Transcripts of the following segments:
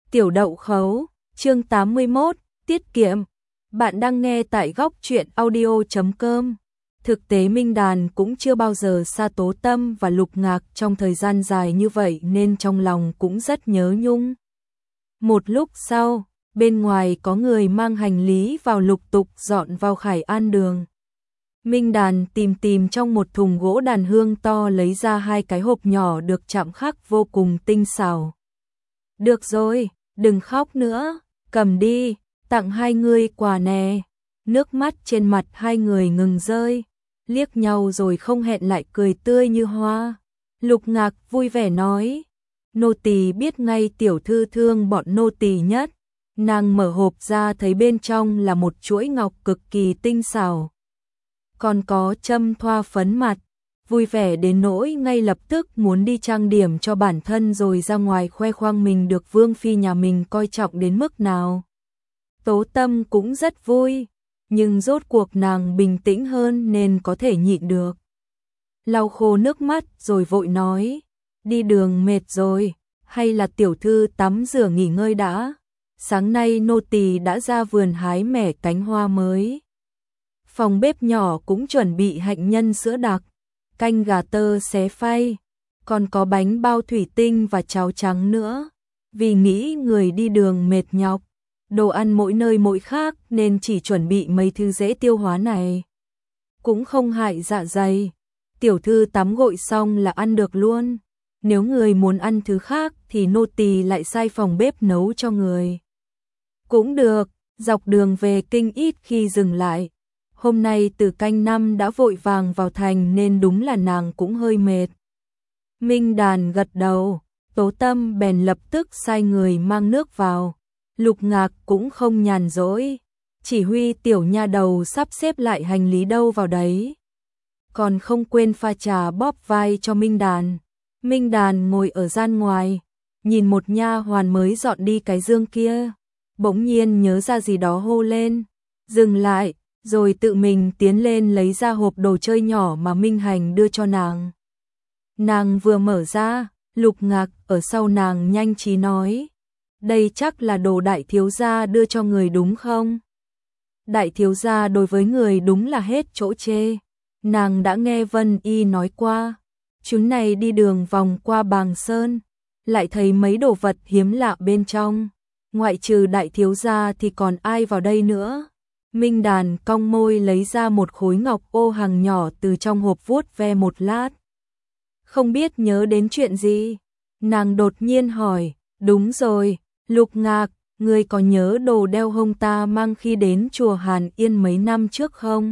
Tiểu Đậu Khấu, chương 81, tiết kiệm. Bạn đang nghe tại góc truyện audio.com. Thực tế Minh Đàn cũng chưa bao giờ xa Tố Tâm và Lục Ngạc trong thời gian dài như vậy nên trong lòng cũng rất nhớ nhung. Một lúc sau, bên ngoài có người mang hành lý vào lục tục dọn vào Khải An đường. Minh Đàn tìm trong một thùng gỗ đàn hương to lấy ra 2 cái hộp nhỏ được chạm khắc vô cùng tinh xảo. Được rồi, đừng khóc nữa, cầm đi, tặng hai người quà nè. Nước mắt trên mặt hai người ngừng rơi, liếc nhau rồi không hẹn lại cười tươi như hoa. Lục Ngạc vui vẻ nói, nô tỳ biết ngay tiểu thư thương bọn nô tỳ nhất. Nàng mở hộp ra thấy bên trong là một chuỗi ngọc cực kỳ tinh xảo. Còn có châm thoa phấn mặt, vui vẻ đến nỗi ngay lập tức muốn đi trang điểm cho bản thân rồi ra ngoài khoe khoang mình được vương phi nhà mình coi trọng đến mức nào. Tố Tâm cũng rất vui, nhưng rốt cuộc nàng bình tĩnh hơn nên có thể nhịn được. Lau khô nước mắt rồi vội nói, đi đường mệt rồi, hay là tiểu thư tắm rửa nghỉ ngơi đã. Sáng nay nô tỳ đã ra vườn hái mẻ cánh hoa mới. Phòng bếp nhỏ cũng chuẩn bị hạnh nhân sữa đặc, canh gà tơ xé phay, còn có bánh bao thủy tinh và cháo trắng nữa. Vì nghĩ người đi đường mệt nhọc, đồ ăn mỗi nơi mỗi khác nên chỉ chuẩn bị mấy thứ dễ tiêu hóa này. Cũng không hại dạ dày, tiểu thư tắm gội xong là ăn được luôn. Nếu người muốn ăn thứ khác thì nô tỳ lại sai phòng bếp nấu cho người. Cũng được, dọc đường về kinh ít khi dừng lại. Hôm nay từ canh 5 đã vội vàng vào thành nên đúng là nàng cũng hơi mệt. Minh Đàn gật đầu, Tố Tâm bèn lập tức sai người mang nước vào. Lục Ngạc cũng không nhàn rỗi, chỉ huy tiểu nha đầu sắp xếp lại hành lý đâu vào đấy. Còn không quên pha trà bóp vai cho Minh Đàn. Minh Đàn ngồi ở gian ngoài, nhìn một nha hoàn mới dọn đi cái giường kia. Bỗng nhiên nhớ ra gì đó hô lên, dừng lại, rồi tự mình tiến lên lấy ra hộp đồ chơi nhỏ mà Minh Hành đưa cho nàng. Nàng vừa mở ra, Lục Ngạc ở sau nàng nhanh trí nói, đây chắc là đồ đại thiếu gia đưa cho người đúng không? Đại thiếu gia đối với người đúng là hết chỗ chê. Nàng đã nghe Vân Y nói qua, chuyến này đi đường vòng qua Bàng Sơn, lại thấy mấy đồ vật hiếm lạ bên trong. Ngoại trừ đại thiếu gia thì còn ai vào đây nữa? Minh Đàn cong môi lấy ra một khối ngọc ô hàng nhỏ từ trong hộp vuốt ve một lát. Không biết nhớ đến chuyện gì? Nàng đột nhiên hỏi, đúng rồi, Lục Ngạc, ngươi có nhớ đồ đeo hông ta mang khi đến chùa Hàn Yên mấy năm trước không?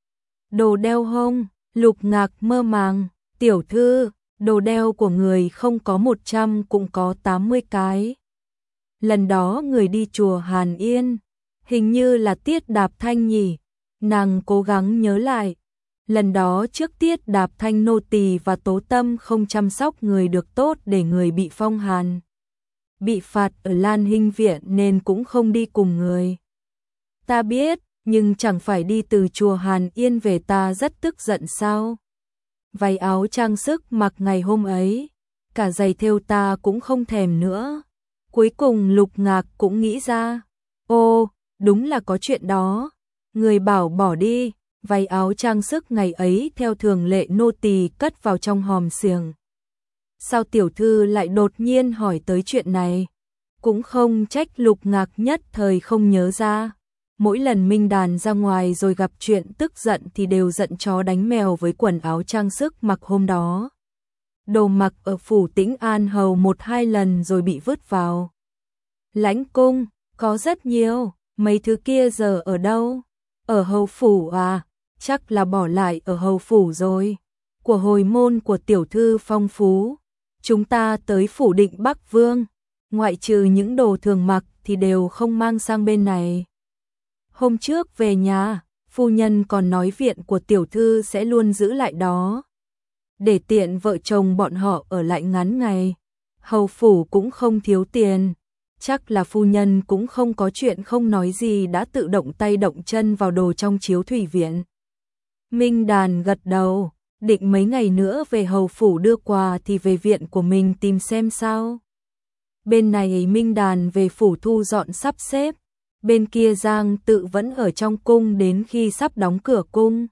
Đồ đeo hông? Lục Ngạc mơ màng, tiểu thư, đồ đeo của người không có 100 cũng có 80 cái. Lần đó người đi chùa Hàn Yên, hình như là Tiết Đạp Thanh nhỉ? Nàng cố gắng nhớ lại. Lần đó trước Tiết Đạp Thanh nô tỳ và Tố Tâm không chăm sóc người được tốt để người bị phong hàn. Bị phạt ở Lan Hinh Viện nên cũng không đi cùng người. Ta biết, nhưng chẳng phải đi từ chùa Hàn Yên về ta rất tức giận sao? Váy áo trang sức mặc ngày hôm ấy, cả giày thêu ta cũng không thèm nữa. Cuối cùng Lục Ngạc cũng nghĩ ra, ô, đúng là có chuyện đó. Người bảo bỏ đi, váy áo trang sức ngày ấy theo thường lệ nô tỳ cất vào trong hòm xiềng. Sao tiểu thư lại đột nhiên hỏi tới chuyện này? Cũng không trách Lục Ngạc nhất thời không nhớ ra. Mỗi lần Minh Đàn ra ngoài rồi gặp chuyện tức giận thì đều giận chó đánh mèo với quần áo trang sức mặc hôm đó. Đồ mặc ở phủ Tĩnh An hầu 1-2 lần rồi bị vứt vào lãnh cung, có rất nhiều. Mấy thứ kia giờ ở đâu? Ở hầu phủ à? Chắc là bỏ lại ở hầu phủ rồi. Của hồi môn của tiểu thư phong phú. Chúng ta tới phủ Định Bắc Vương, ngoại trừ những đồ thường mặc thì đều không mang sang bên này. Hôm trước về nhà, phu nhân còn nói viện của tiểu thư sẽ luôn giữ lại đó, để tiện vợ chồng bọn họ ở lại ngắn ngày. Hầu phủ cũng không thiếu tiền, chắc là phu nhân cũng không có chuyện không nói gì đã tự động tay động chân vào đồ trong chiếu thủy viện. Minh Đàn gật đầu, định mấy ngày nữa về hầu phủ đưa quà thì về viện của mình tìm xem sao. Bên này Minh Đàn về phủ thu dọn sắp xếp, bên kia Giang Tự vẫn ở trong cung đến khi sắp đóng cửa cung.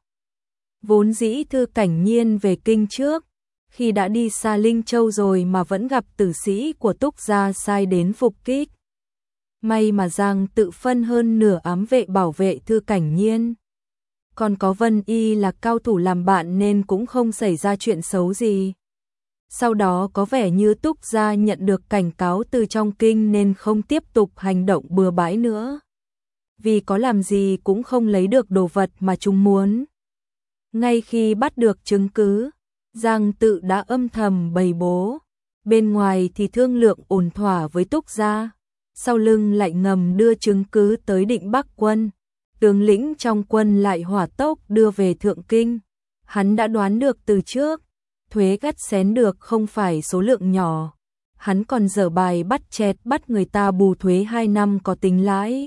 Vốn dĩ Thư Cảnh Nhiên về kinh trước, khi đã đi xa Linh Châu rồi mà vẫn gặp tử sĩ của Túc gia sai đến phục kích. May mà Giang Tự phân hơn nửa ám vệ bảo vệ Thư Cảnh Nhiên. Còn có Vân Y là cao thủ làm bạn nên cũng không xảy ra chuyện xấu gì. Sau đó có vẻ như Túc gia nhận được cảnh cáo từ trong kinh nên không tiếp tục hành động bừa bãi nữa. Vì có làm gì cũng không lấy được đồ vật mà chúng muốn. Ngay khi bắt được chứng cứ, Giang Tự đã âm thầm bày bố. Bên ngoài thì thương lượng ổn thỏa với Túc gia, sau lưng lại ngầm đưa chứng cứ tới Định Bắc quân. Tướng lĩnh trong quân lại hỏa tốc đưa về Thượng Kinh. Hắn đã đoán được từ trước, thuế cắt xén được không phải số lượng nhỏ. Hắn còn dở bài bắt chẹt bắt người ta bù thuế 2 năm có tính lãi.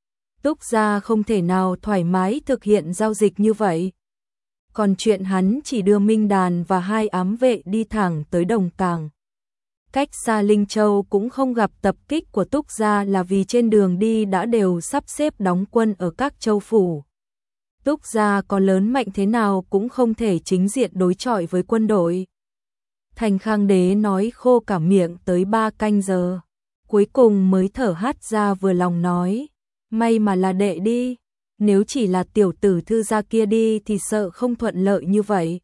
Túc gia không thể nào thoải mái thực hiện giao dịch như vậy. Còn chuyện hắn chỉ đưa Minh Đàn và 2 ám vệ đi thẳng tới Đồng Cảng. Cách xa Linh Châu cũng không gặp tập kích của Túc gia là vì trên đường đi đã đều sắp xếp đóng quân ở các châu phủ. Túc gia có lớn mạnh thế nào cũng không thể chính diện đối chọi với quân đội. Thành Khang Đế nói khô cả miệng tới 3 canh giờ, cuối cùng mới thở hắt ra vừa lòng nói, may mà là đệ đi, nếu chỉ là tiểu tử Thư gia kia đi thì sợ không thuận lợi như vậy.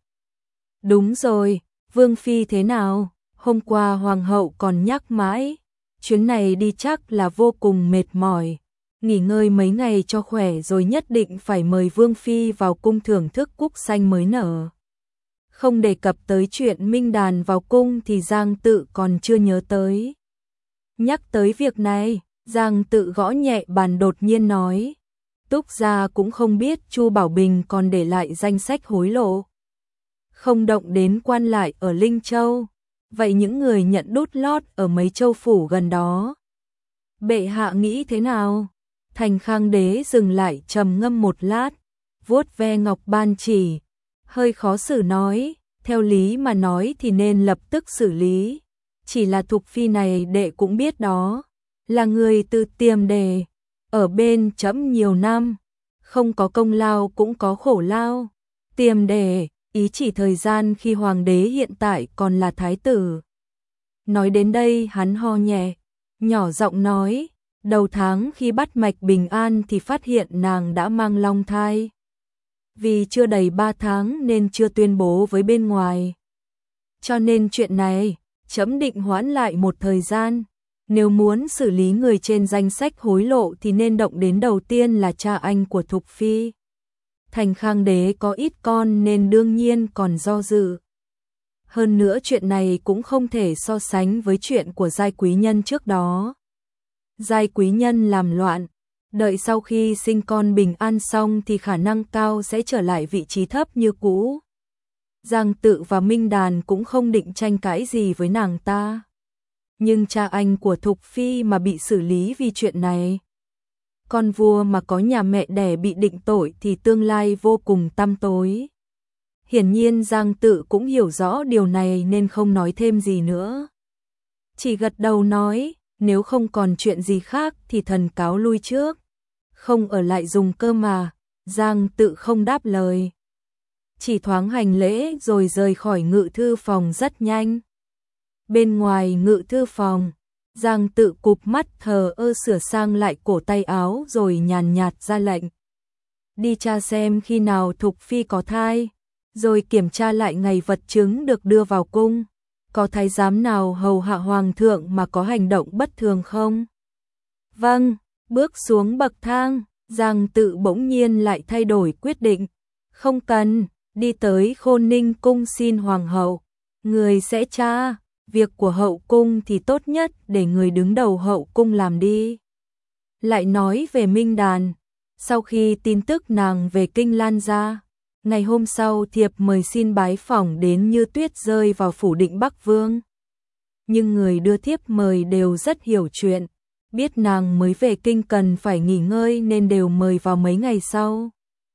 Đúng rồi, Vương Phi thế nào? Hôm qua Hoàng hậu còn nhắc mãi, chuyến này đi chắc là vô cùng mệt mỏi, nghỉ ngơi mấy ngày cho khỏe rồi nhất định phải mời Vương Phi vào cung thưởng thức cúc xanh mới nở. Không đề cập tới chuyện Minh Đàn vào cung thì Giang Tự còn chưa nhớ tới. Nhắc tới việc này, Giang Tự gõ nhẹ bàn đột nhiên nói, Túc gia cũng không biết Chu Bảo Bình còn để lại danh sách hối lộ. Không động đến quan lại ở Linh Châu. Vậy những người nhận đút lót ở mấy châu phủ gần đó, bệ hạ nghĩ thế nào? Thành Khang Đế dừng lại trầm ngâm một lát, vuốt ve ngọc ban chỉ, hơi khó xử nói, theo lý mà nói thì nên lập tức xử lý. Chỉ là Thục Phi này đệ cũng biết đó, là người từ Tiềm Đề, ở bên trẫm nhiều năm, không có công lao cũng có khổ lao. Tiềm Đề ý chỉ thời gian khi hoàng đế hiện tại còn là thái tử. Nói đến đây hắn ho nhẹ, nhỏ giọng nói, đầu tháng khi bắt mạch Bình An thì phát hiện nàng đã mang long thai. Vì chưa đầy 3 tháng nên chưa tuyên bố với bên ngoài. Cho nên chuyện này, trẫm định hoãn lại một thời gian. Nếu muốn xử lý người trên danh sách hối lộ thì nên động đến đầu tiên là cha anh của Thục Phi. Thành Khang Đế có ít con nên đương nhiên còn do dự. Hơn nữa chuyện này cũng không thể so sánh với chuyện của Giai Quý Nhân trước đó. Giai Quý Nhân làm loạn, đợi sau khi sinh con Bình An xong thì khả năng cao sẽ trở lại vị trí thấp như cũ. Giang Tự và Minh Đàn cũng không định tranh cãi gì với nàng ta. Nhưng cha anh của Thục Phi mà bị xử lý vì chuyện này. Con vua mà có nhà mẹ đẻ bị định tội thì tương lai vô cùng tăm tối. Hiển nhiên Giang Tự cũng hiểu rõ điều này nên không nói thêm gì nữa. Chỉ gật đầu nói, nếu không còn chuyện gì khác thì thần cáo lui trước. Không ở lại dùng cơm mà, Giang Tự không đáp lời. Chỉ thoáng hành lễ rồi rời khỏi ngự thư phòng rất nhanh. Bên ngoài ngự thư phòng, Giang Tự cụp mắt thờ ơ sửa sang lại cổ tay áo rồi nhàn nhạt ra lệnh. Đi tra xem khi nào Thục Phi có thai, rồi kiểm tra lại ngày vật chứng được đưa vào cung. Có thái giám nào hầu hạ hoàng thượng mà có hành động bất thường không? Vâng, bước xuống bậc thang, Giang Tự bỗng nhiên lại thay đổi quyết định. Không cần, đi tới Khôn Ninh cung xin hoàng hậu. Người sẽ tra. Việc của hậu cung thì tốt nhất để người đứng đầu hậu cung làm đi. Lại nói về Minh Đàn, sau khi tin tức nàng về kinh lan ra, ngày hôm sau thiệp mời xin bái phỏng đến như tuyết rơi vào phủ Định Bắc Vương. Nhưng người đưa thiếp mời đều rất hiểu chuyện, biết nàng mới về kinh cần phải nghỉ ngơi nên đều mời vào mấy ngày sau.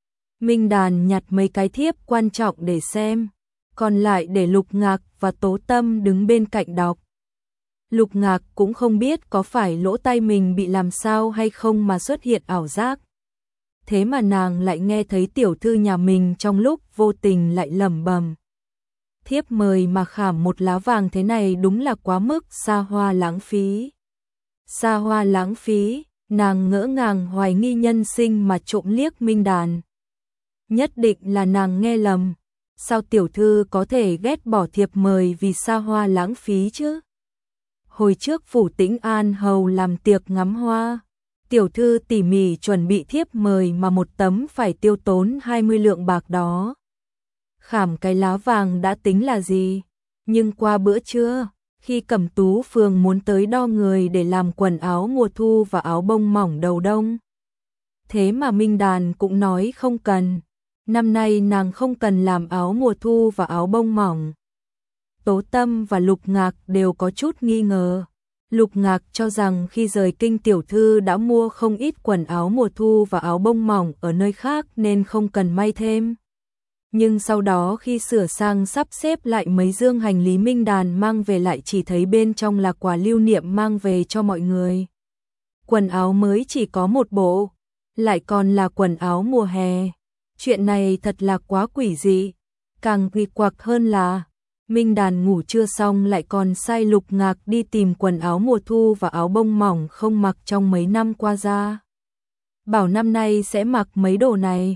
Minh Đàn nhặt mấy cái thiếp quan trọng để xem, còn lại để Lục Ngạc và Tố Tâm đứng bên cạnh đọc. Lục Ngạc cũng không biết có phải lỗ tai mình bị làm sao hay không mà xuất hiện ảo giác. Thế mà nàng lại nghe thấy tiểu thư nhà mình trong lúc vô tình lại lẩm bẩm. Thiếp mời mà khảm một lá vàng thế này đúng là quá mức xa hoa lãng phí. Xa hoa lãng phí, nàng ngỡ ngàng hoài nghi nhân sinh mà trộm liếc Minh Đàn. Nhất định là nàng nghe lầm. Sao tiểu thư có thể ghét bỏ thiệp mời vì xa hoa lãng phí chứ? Hồi trước phủ Tĩnh An hầu làm tiệc ngắm hoa, tiểu thư tỉ mỉ chuẩn bị thiếp mời mà một tấm phải tiêu tốn 20 lượng bạc đó. Khảm cái lá vàng đã tính là gì, nhưng qua bữa trưa, khi Cẩm Tú Phường muốn tới đo người để làm quần áo mùa thu và áo bông mỏng đầu đông. Thế mà Minh Đàn cũng nói không cần, năm nay nàng không cần làm áo mùa thu và áo bông mỏng. Tố Tâm và Lục Ngạc đều có chút nghi ngờ. Lục Ngạc cho rằng khi rời kinh tiểu thư đã mua không ít quần áo mùa thu và áo bông mỏng ở nơi khác nên không cần may thêm. Nhưng sau đó khi sửa sang sắp xếp lại mấy dương hành lý Minh Đàn mang về lại chỉ thấy bên trong là quà lưu niệm mang về cho mọi người. Quần áo mới chỉ có một bộ, lại còn là quần áo mùa hè. Chuyện này thật là quá quỷ dị. Càng kỳ quặc hơn là Minh Đàn ngủ chưa xong lại còn sai Lục Ngạc đi tìm quần áo mùa thu và áo bông mỏng không mặc trong mấy năm qua ra. Bảo năm nay sẽ mặc mấy đồ này.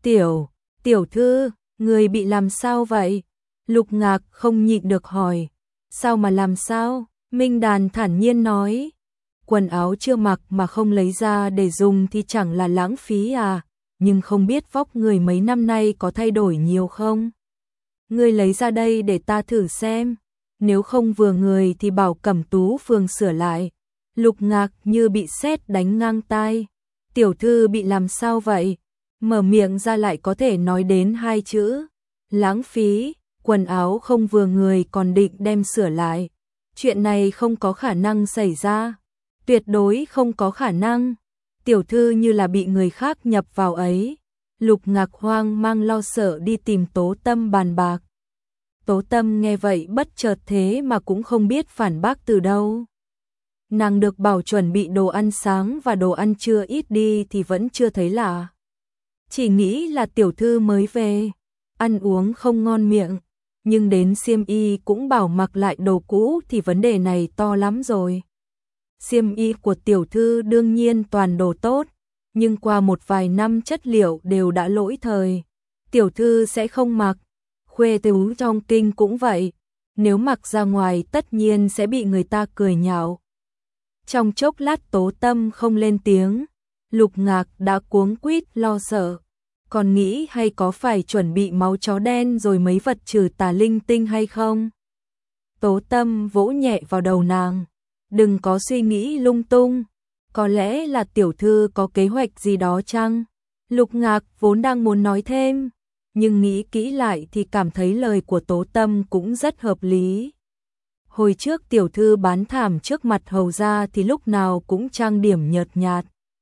Tiểu thư, người bị làm sao vậy? Lục Ngạc không nhịn được hỏi. Sao mà làm sao? Minh Đàn thản nhiên nói. Quần áo chưa mặc mà không lấy ra để dùng thì chẳng là lãng phí à? Nhưng không biết vóc người mấy năm nay có thay đổi nhiều không? Ngươi lấy ra đây để ta thử xem. Nếu không vừa người thì bảo Cẩm Tú Phường sửa lại. Lục Ngạc như bị sét đánh ngang tai. Tiểu thư bị làm sao vậy? Mở miệng ra lại có thể nói đến hai chữ. Lãng phí, quần áo không vừa người còn định đem sửa lại. Chuyện này không có khả năng xảy ra. Tuyệt đối không có khả năng. Tiểu thư như là bị người khác nhập vào ấy. Lục Ngạc hoang mang lo sợ đi tìm Tố Tâm bàn bạc. Tố Tâm nghe vậy bất chợt thế mà cũng không biết phản bác từ đâu. Nàng được bảo chuẩn bị đồ ăn sáng và đồ ăn trưa ít đi thì vẫn chưa thấy lạ. Chỉ nghĩ là tiểu thư mới về, ăn uống không ngon miệng, nhưng đến xiêm y cũng bảo mặc lại đồ cũ thì vấn đề này to lắm rồi. Xiêm y của tiểu thư đương nhiên toàn đồ tốt, nhưng qua một vài năm chất liệu đều đã lỗi thời. Tiểu thư sẽ không mặc, khuê tú trong kinh cũng vậy, nếu mặc ra ngoài tất nhiên sẽ bị người ta cười nhạo. Trong chốc lát Tố Tâm không lên tiếng, Lục Ngạc đã cuống quýt lo sợ, còn nghĩ hay có phải chuẩn bị máu chó đen rồi mấy vật trừ tà linh tinh hay không. Tố Tâm vỗ nhẹ vào đầu nàng, đừng có suy nghĩ lung tung, có lẽ là tiểu thư có kế hoạch gì đó chăng? Lục Ngạc vốn đang muốn nói thêm, nhưng nghĩ kỹ lại thì cảm thấy lời của Tố Tâm cũng rất hợp lý. Hồi trước tiểu thư bán thảm trước mặt hầu gia thì lúc nào cũng trang điểm nhợt nhạt.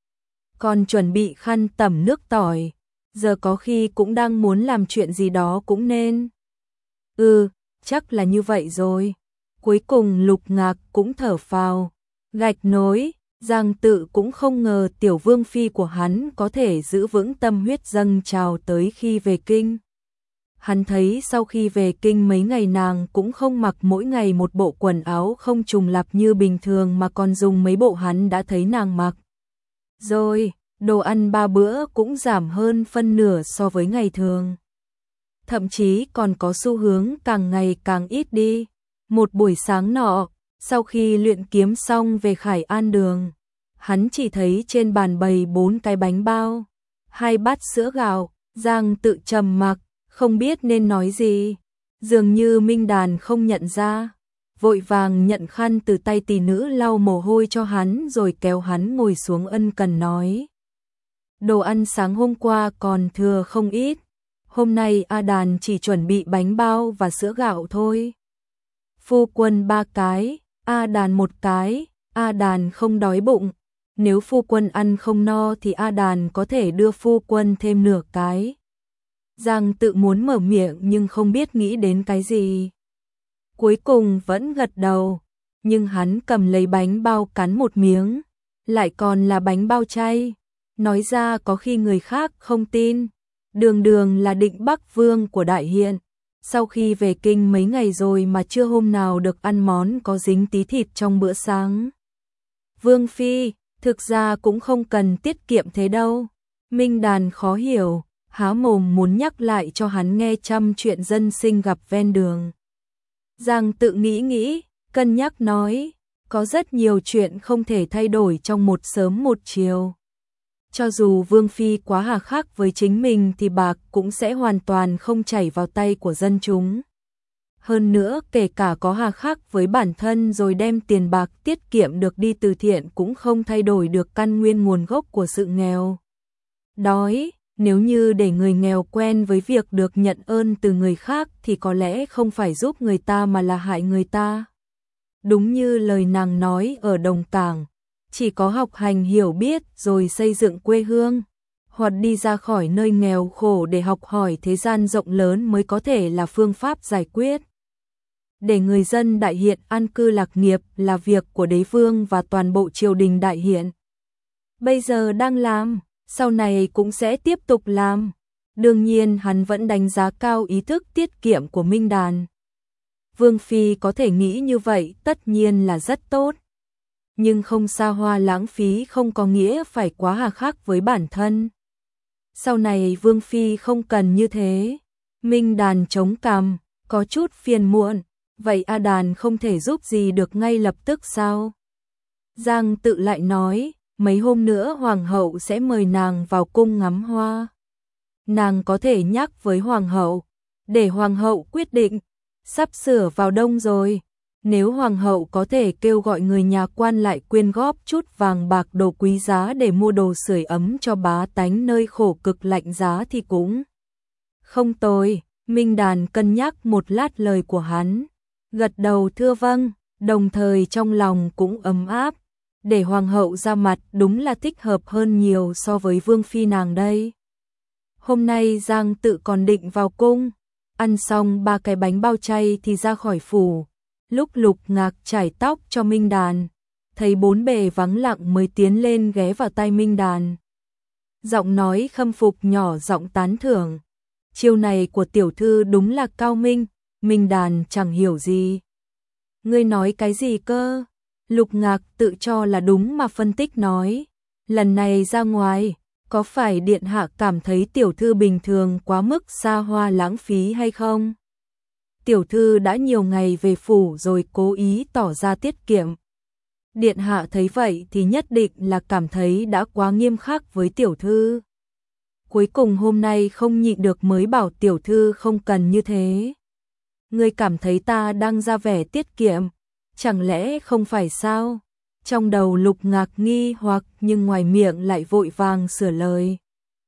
Còn chuẩn bị khăn tẩm nước tỏi, giờ có khi cũng đang muốn làm chuyện gì đó cũng nên. Chắc là như vậy rồi. Cuối cùng Lục Ngạc cũng thở phào, gạch nối, Giang Tự cũng không ngờ tiểu vương phi của hắn có thể giữ vững tâm huyết dâng trào tới khi về kinh. Hắn thấy sau khi về kinh mấy ngày nàng cũng không mặc mỗi ngày một bộ quần áo không trùng lặp như bình thường mà còn dùng mấy bộ hắn đã thấy nàng mặc. Rồi, đồ ăn 3 bữa cũng giảm hơn phân nửa so với ngày thường. Thậm chí còn có xu hướng càng ngày càng ít đi. Một buổi sáng nọ, sau khi luyện kiếm xong về Khải An đường, hắn chỉ thấy trên bàn bày 4 cái bánh bao, 2 bát sữa gạo. Giang Tự trầm mặc, không biết nên nói gì. Dường như Minh Đàn không nhận ra, vội vàng nhận khăn từ tay tỷ nữ lau mồ hôi cho hắn rồi kéo hắn ngồi xuống ân cần nói. Đồ ăn sáng hôm qua còn thừa không ít, hôm nay A Đàn chỉ chuẩn bị bánh bao và sữa gạo thôi. Phu quân 3 cái, A Đàn 1 cái, A Đàn không đói bụng. Nếu phu quân ăn không no thì A Đàn có thể đưa phu quân thêm nửa cái. Giang Tự muốn mở miệng nhưng không biết nghĩ đến cái gì. Cuối cùng vẫn gật đầu, nhưng hắn cầm lấy bánh bao cắn một miếng, lại còn là bánh bao chay. Nói ra có khi người khác không tin, đường đường là Định Bắc Vương của Đại Hiện, sau khi về kinh mấy ngày rồi mà chưa hôm nào được ăn món có dính tí thịt trong bữa sáng. Vương Phi, thực ra cũng không cần tiết kiệm thế đâu. Minh Đàn khó hiểu, há mồm muốn nhắc lại cho hắn nghe trăm chuyện dân sinh gặp ven đường. Giang tự nghĩ, cân nhắc nói, có rất nhiều chuyện không thể thay đổi trong một sớm một chiều. Cho dù Vương Phi quá hà khắc với chính mình thì bạc cũng sẽ hoàn toàn không chảy vào tay của dân chúng. Hơn nữa, kể cả có hà khắc với bản thân rồi đem tiền bạc tiết kiệm được đi từ thiện cũng không thay đổi được căn nguyên nguồn gốc của sự nghèo. Đói, nếu như để người nghèo quen với việc được nhận ơn từ người khác thì có lẽ không phải giúp người ta mà là hại người ta. Đúng như lời nàng nói ở Đồng Cảng, chỉ có học hành hiểu biết rồi xây dựng quê hương, hoặc đi ra khỏi nơi nghèo khổ để học hỏi thế gian rộng lớn mới có thể là phương pháp giải quyết. Để người dân Đại Hiện an cư lạc nghiệp là việc của đế vương và toàn bộ triều đình Đại Hiện. Bây giờ đang làm, sau này cũng sẽ tiếp tục làm. Đương nhiên hắn vẫn đánh giá cao ý thức tiết kiệm của Minh Đàn. Vương Phi có thể nghĩ như vậy tất nhiên là rất tốt. Nhưng không xa hoa lãng phí không có nghĩa phải quá hà khắc với bản thân. Sau này Vương Phi không cần như thế. Minh Đàn chống cằm, có chút phiền muộn. Vậy A Đàn không thể giúp gì được ngay lập tức sao? Giang tự lại nói, mấy hôm nữa Hoàng hậu sẽ mời nàng vào cung ngắm hoa. Nàng có thể nhắc với Hoàng hậu, để Hoàng hậu quyết định. Sắp sửa vào đông rồi, nếu Hoàng hậu có thể kêu gọi người nhà quan lại quyên góp chút vàng bạc đồ quý giá để mua đồ sưởi ấm cho bá tánh nơi khổ cực lạnh giá thì cũng không tồi. Minh Đàn cân nhắc một lát lời của hắn, gật đầu thưa vâng, đồng thời trong lòng cũng ấm áp. Để Hoàng hậu ra mặt đúng là thích hợp hơn nhiều so với Vương Phi nàng đây. Hôm nay Giang tự còn định vào cung, ăn xong 3 cái bánh bao chay thì ra khỏi phủ. Lúc Lục Ngạc chải tóc cho Minh Đàn, thấy bốn bề vắng lặng mới tiến lên ghé vào tai Minh Đàn. Giọng nói khâm phục nhỏ giọng tán thưởng. Chiêu này của tiểu thư đúng là cao minh. Minh Đàn chẳng hiểu gì. Ngươi nói cái gì cơ? Lục Ngạc tự cho là đúng mà phân tích nói. Lần này ra ngoài, có phải điện hạ cảm thấy tiểu thư bình thường quá mức xa hoa lãng phí hay không? Tiểu thư đã nhiều ngày về phủ rồi cố ý tỏ ra tiết kiệm. Điện hạ thấy vậy thì nhất định là cảm thấy đã quá nghiêm khắc với tiểu thư. Cuối cùng hôm nay không nhịn được mới bảo tiểu thư không cần như thế. Ngươi cảm thấy ta đang ra vẻ tiết kiệm, chẳng lẽ không phải sao? Trong đầu Lục Ngạc nghi hoặc nhưng ngoài miệng lại vội vàng sửa lời.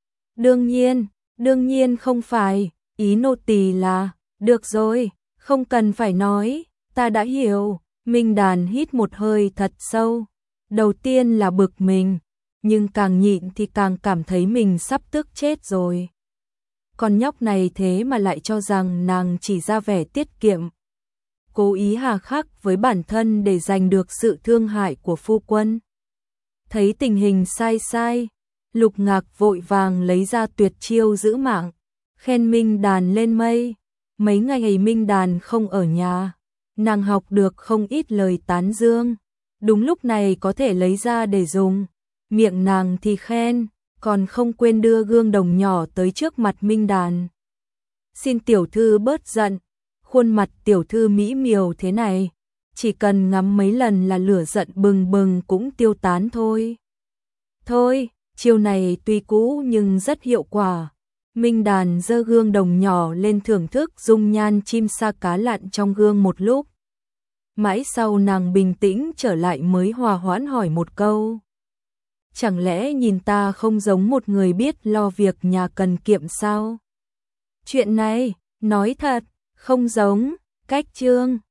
Đương nhiên không phải, ý nô tỳ là, được rồi, không cần phải nói, ta đã hiểu. Minh Đàn hít một hơi thật sâu, đầu tiên là bực mình, nhưng càng nhịn thì càng cảm thấy mình sắp tức chết rồi. Con nhóc này thế mà lại cho rằng nàng chỉ ra vẻ tiết kiệm, cố ý hà khắc với bản thân để giành được sự thương hại của phu quân. Thấy tình hình sai, Lục Ngạc vội vàng lấy ra tuyệt chiêu giữ mạng, khen Minh Đàn lên mây. Mấy ngày ấy Minh Đàn không ở nhà, nàng học được không ít lời tán dương, đúng lúc này có thể lấy ra để dùng. Miệng nàng thì khen, còn không quên đưa gương đồng nhỏ tới trước mặt Minh Đàn. Xin tiểu thư bớt giận, khuôn mặt tiểu thư mỹ miều thế này, chỉ cần ngắm mấy lần là lửa giận bừng bừng cũng tiêu tán thôi. Thôi, chiêu này tuy cũ nhưng rất hiệu quả. Minh Đàn giơ gương đồng nhỏ lên thưởng thức dung nhan chim sa cá lặn trong gương một lúc. Mãi sau nàng bình tĩnh trở lại mới hòa hoãn hỏi một câu. Chẳng lẽ nhìn ta không giống một người biết lo việc nhà cần kiệm sao? Chuyện này, nói thật, không giống, cách trương.